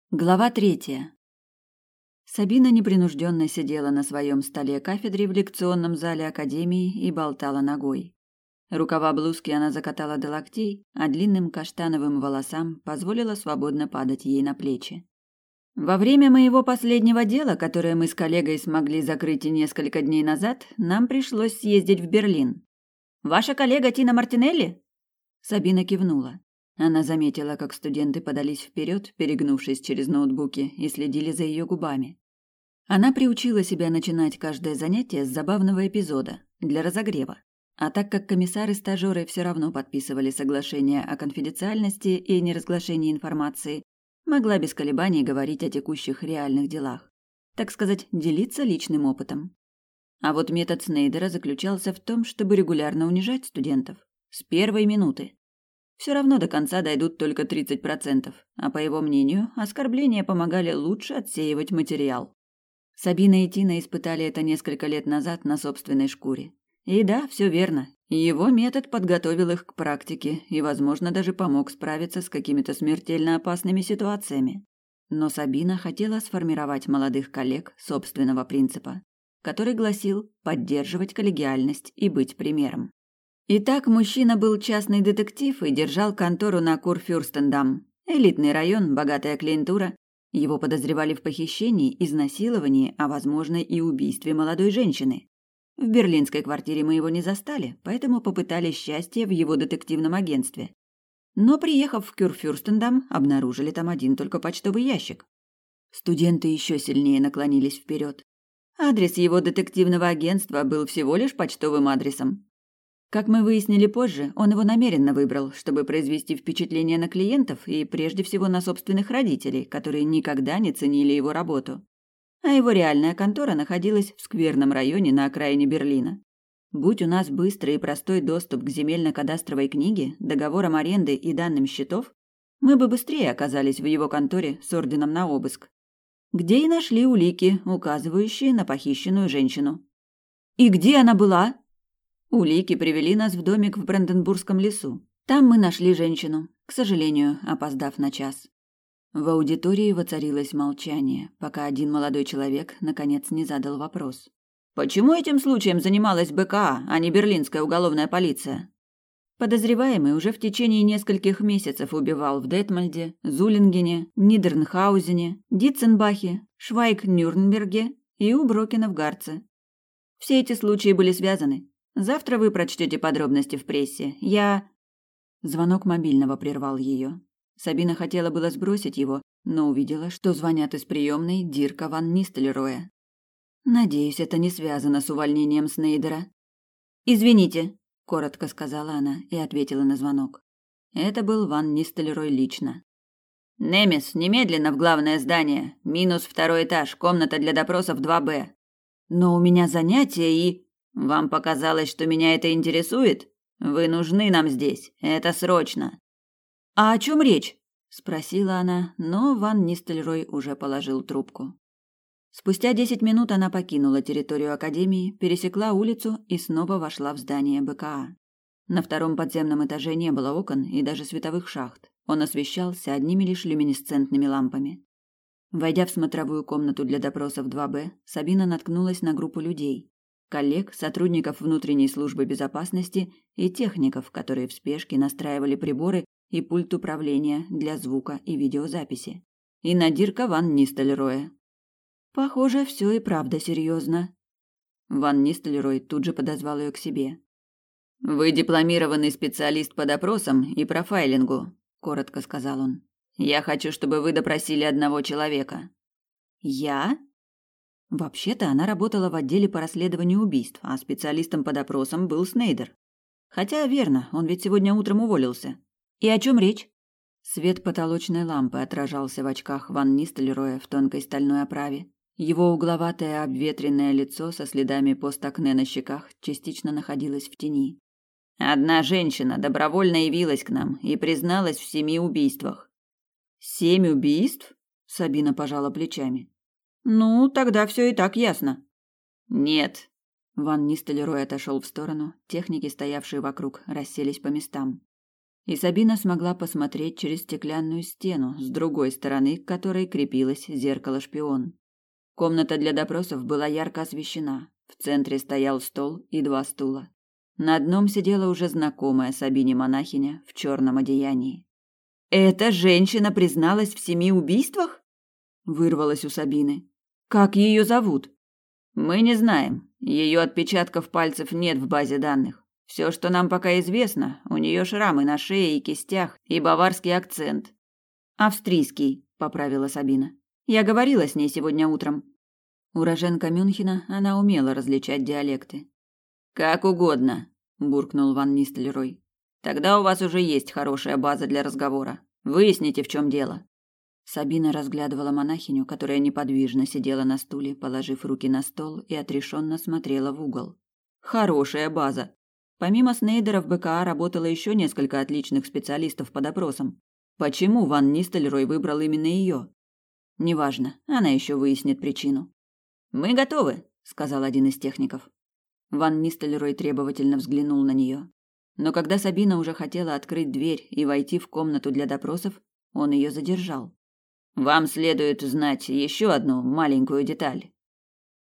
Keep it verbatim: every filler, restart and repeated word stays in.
Глава третья. Сабина непринужденно сидела на своем столе кафедре в лекционном зале академии и болтала ногой. Рукава блузки она закатала до локтей, а длинным каштановым волосам позволила свободно падать ей на плечи. Во время моего последнего дела, которое мы с коллегой смогли закрыть несколько дней назад, нам пришлось съездить в Берлин. Ваша коллега Тина Мартинелли? Сабина кивнула. Она заметила, как студенты подались вперед, перегнувшись через ноутбуки, и следили за ее губами. Она приучила себя начинать каждое занятие с забавного эпизода, для разогрева. А так как комиссары и стажеры все равно подписывали соглашение о конфиденциальности и неразглашении информации, могла без колебаний говорить о текущих реальных делах. Так сказать, делиться личным опытом. А вот метод Снейдера заключался в том, чтобы регулярно унижать студентов. С первой минуты. Все равно до конца дойдут только тридцать процентов, а по его мнению, оскорбления помогали лучше отсеивать материал. Сабина и Тина испытали это несколько лет назад на собственной шкуре. И да, все верно, его метод подготовил их к практике и, возможно, даже помог справиться с какими-то смертельно опасными ситуациями. Но Сабина хотела сформировать молодых коллег собственного принципа, который гласил поддерживать коллегиальность и быть примером. Итак, мужчина был частный детектив и держал контору на Курфюрстендам. Элитный район, богатая клиентура. Его подозревали в похищении, изнасиловании, а возможно и убийстве молодой женщины. В берлинской квартире мы его не застали, поэтому попытались счастье в его детективном агентстве. Но, приехав в Курфюрстендам, обнаружили там один только почтовый ящик. Студенты еще сильнее наклонились вперед. Адрес его детективного агентства был всего лишь почтовым адресом. Как мы выяснили позже, он его намеренно выбрал, чтобы произвести впечатление на клиентов и прежде всего на собственных родителей, которые никогда не ценили его работу. А его реальная контора находилась в скверном районе на окраине Берлина. Будь у нас быстрый и простой доступ к земельно-кадастровой книге, договорам аренды и данным счетов, мы бы быстрее оказались в его конторе с орденом на обыск, где и нашли улики, указывающие на похищенную женщину. «И где она была?» Улики привели нас в домик в Бранденбургском лесу. Там мы нашли женщину, к сожалению, опоздав на час. В аудитории воцарилось молчание, пока один молодой человек наконец не задал вопрос. Почему этим случаем занималась БКА, а не берлинская уголовная полиция? Подозреваемый уже в течение нескольких месяцев убивал в Детмольде, Зулингене, Нидернхаузене, Дитценбахе, Швайк-Нюрнберге и у Брокена в Гарце. Все эти случаи были связаны. Завтра вы прочтете подробности в прессе. Я...» Звонок мобильного прервал ее. Сабина хотела было сбросить его, но увидела, что звонят из приемной Дирка ван Нистельроя. «Надеюсь, это не связано с увольнением Снейдера». «Извините», – коротко сказала она и ответила на звонок. Это был ван Нистельрой лично. «Немес, немедленно в главное здание. Минус второй этаж, комната для допросов два Б. Но у меня занятия и...» «Вам показалось, что меня это интересует? Вы нужны нам здесь. Это срочно». «А о чем речь?» – спросила она, но ван Нистельрой уже положил трубку. Спустя десять минут она покинула территорию академии, пересекла улицу и снова вошла в здание БКА. На втором подземном этаже не было окон и даже световых шахт. Он освещался одними лишь люминесцентными лампами. Войдя в смотровую комнату для допросов два Б, Сабина наткнулась на группу людей. Коллег, сотрудников внутренней службы безопасности и техников, которые в спешке настраивали приборы и пульт управления для звука и видеозаписи. И на Дирка ван Нистельроя. Похоже, все и правда серьезно. Ван Нистельрой тут же подозвал ее к себе. «Вы дипломированный специалист по допросам и профайлингу», – коротко сказал он. «Я хочу, чтобы вы допросили одного человека». «Я?» Вообще-то она работала в отделе по расследованию убийств, а специалистом по допросам был Снейдер. Хотя, верно, он ведь сегодня утром уволился. И о чем речь? Свет потолочной лампы отражался в очках ван Нистельроя в тонкой стальной оправе. Его угловатое обветренное лицо со следами постакне на щеках частично находилось в тени. «Одна женщина добровольно явилась к нам и призналась в семи убийствах». «Семь убийств?» – Сабина пожала плечами. «Ну, тогда все и так ясно». «Нет». Ван Нистельрой отошел в сторону, техники, стоявшие вокруг, расселись по местам. И Сабина смогла посмотреть через стеклянную стену, с другой стороны к которой крепилось зеркало-шпион. Комната для допросов была ярко освещена. В центре стоял стол и два стула. На одном сидела уже знакомая Сабине монахиня в черном одеянии. «Эта женщина призналась в семи убийствах?» – вырвалось у Сабины. «Как ее зовут?» «Мы не знаем. Ее отпечатков пальцев нет в базе данных. Все, что нам пока известно, у нее шрамы на шее и кистях и баварский акцент». «Австрийский», – поправила Сабина. «Я говорила с ней сегодня утром». Уроженка Мюнхена, она умела различать диалекты. «Как угодно», – буркнул Ван Нистельрой. «Тогда у вас уже есть хорошая база для разговора. Выясните, в чем дело». Сабина разглядывала монахиню, которая неподвижно сидела на стуле, положив руки на стол и отрешенно смотрела в угол. Хорошая база. Помимо Снейдера в БКА работало еще несколько отличных специалистов по допросам. Почему Ван Нистельрой выбрал именно ее? Неважно, она еще выяснит причину. «Мы готовы», — сказал один из техников. Ван Нистельрой требовательно взглянул на нее. Но когда Сабина уже хотела открыть дверь и войти в комнату для допросов, он ее задержал. «Вам следует знать еще одну маленькую деталь.